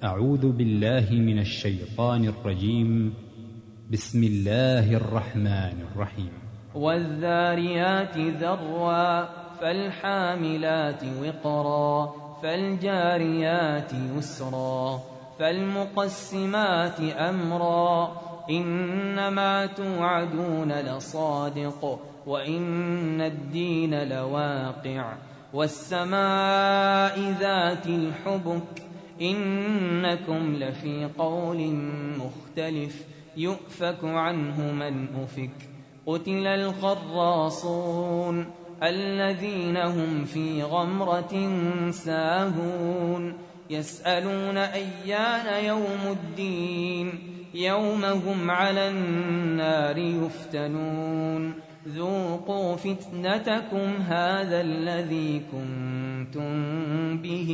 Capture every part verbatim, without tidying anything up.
أعوذ بالله من الشيطان الرجيم. بسم الله الرحمن الرحيم. والذاريات ذروا فالحاملات وقرا فالجاريات يسرا فالمقسمات أمرا إنما توعدون لصادق وإن الدين لواقع والسماء ذات الحبك إنكم لفي قول مختلف يؤفك عنه من أفك قتل الخراصون الذين هم في غمرة ساهون يسألون أيان يوم الدين يوم هم على النار يفتنون ذوقوا فتنتكم هذا الذي كنتم به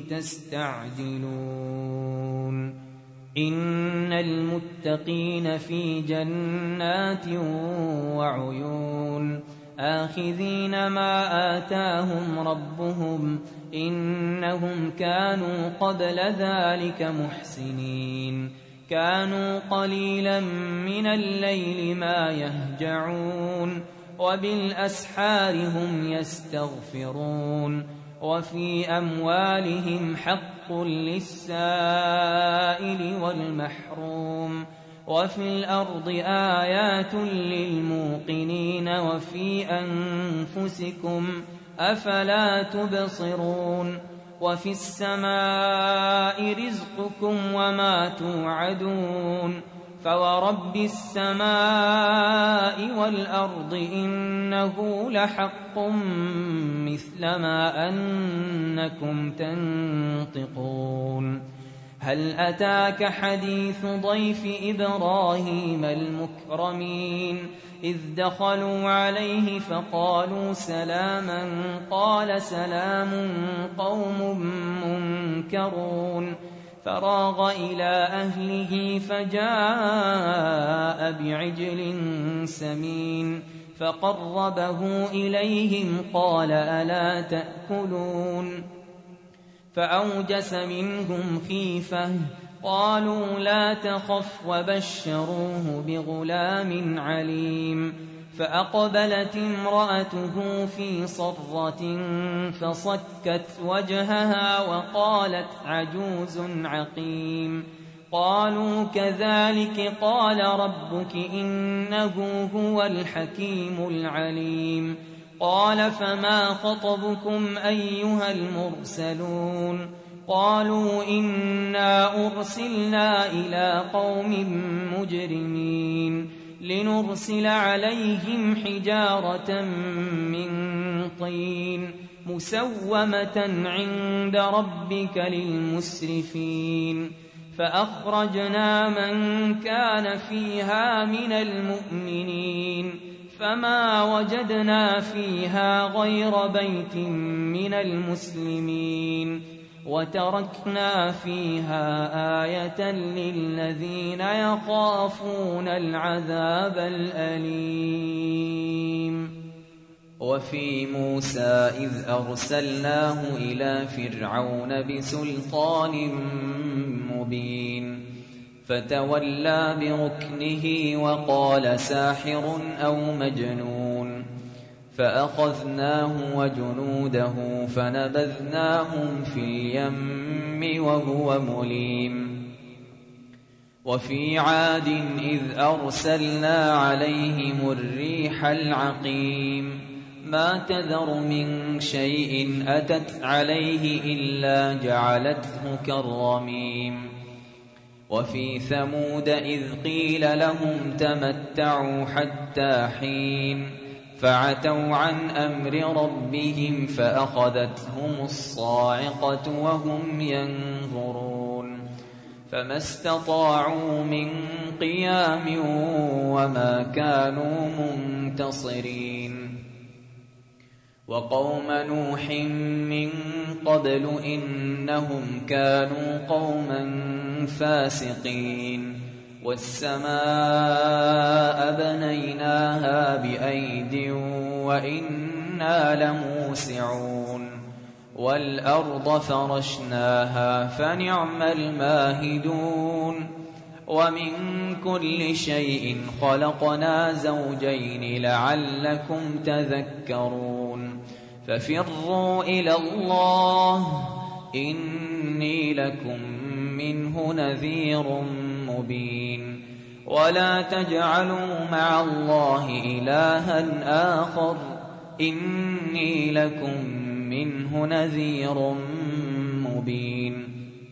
تستعجلون إن المتقين في جنات وعيون آخذين ما آتاهم ربهم إنهم كانوا قبل ذلك محسنين كانوا قليلا من الليل ما يهجعون وبالأسحار هم يستغفرون وفي أموالهم حق للسائل والمحروم وفي الأرض آيات للموقنين وفي أنفسكم أفلا تبصرون وفي السماء رزقكم وما توعدون فورب السماء والأرض إنه لحق مثل ما أنكم تنطقون هل أتاك حديث ضيف إبراهيم المكرمين إذ دخلوا عليه فقالوا سلاما قال سلام قوم منكرون فراغ إلى أهله فجاء بعجل سمين فقربه إليهم قال ألا تأكلون فأوجس منهم خيفة قالوا لا تخف وبشروه بغلام عليم فأقبلت امرأته في صرة فصكت وجهها وقالت عجوز عقيم قالوا كذلك قال ربك إنه هو الحكيم العليم قال فما خطبكم أيها المرسلون قالوا إنا أرسلنا إلى قوم مجرمين لنرسل عليهم حجارة من طين مسومة عند ربك للمسرفين فأخرجنا من كان فيها من المؤمنين فما وجدنا فيها غير بيت من المسلمين وتركنا فيها آية للذين يخافون العذاب الأليم وفي موسى إذ أرسلناه إلى فرعون بسلطان مبين فتولى بركنه وقال ساحر أو مجنون فأخذناه وجنوده فنبذناهم في اليم وهو مليم وفي عاد إذ أرسلنا عليهم الريح العقيم ما تذر من شيء أتت عليه إلا جعلته كالرميم وفي ثمود إذ قيل لهم تمتعوا حتى حين فعتوا عن أمر ربهم فأخذتهم الصاعقة وهم ينظرون فما استطاعوا من قيام وما كانوا منتصرين وقوم نوح من قبل إنهم كانوا قوما فاسقين والسماء بنيناها بأيد وإنا لموسعون والأرض فرشناها فنعم الماهدون ومن كل شيء خلقنا زوجين لعلكم تذكرون ففروا إلى الله إني لكم منه نذير مبين ولا تجعلوا مع الله إلها آخر إني لكم منه نذير مبين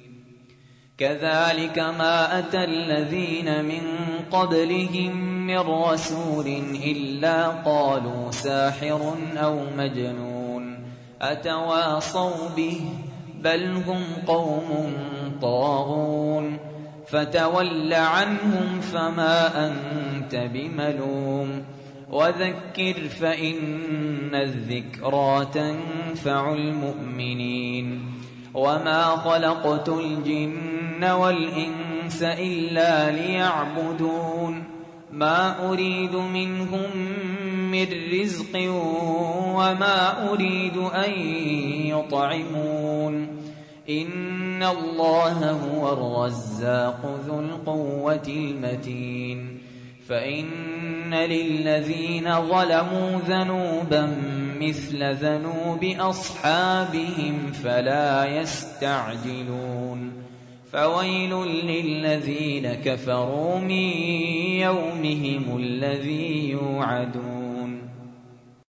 كذلك ما أتى الذين من قبلهم من رسول إلا قالوا ساحر أو مجنون أتواصوا به بل هم قوم طاغون فتول عنهم فما أنت بملوم وذكر فإن الذكرى تنفع المؤمنين وما خلقت الجن والإنس إلا ليعبدون ما أريد منهم من رزق وما أريد أن يطعمون إن الله هو الرزاق ذو القوة المتين فإن للذين ظلموا ذنوبا مثل ذنوب أصحابهم فلا يستعجلون فويل للذين كفروا من يومهم الذي يوعدون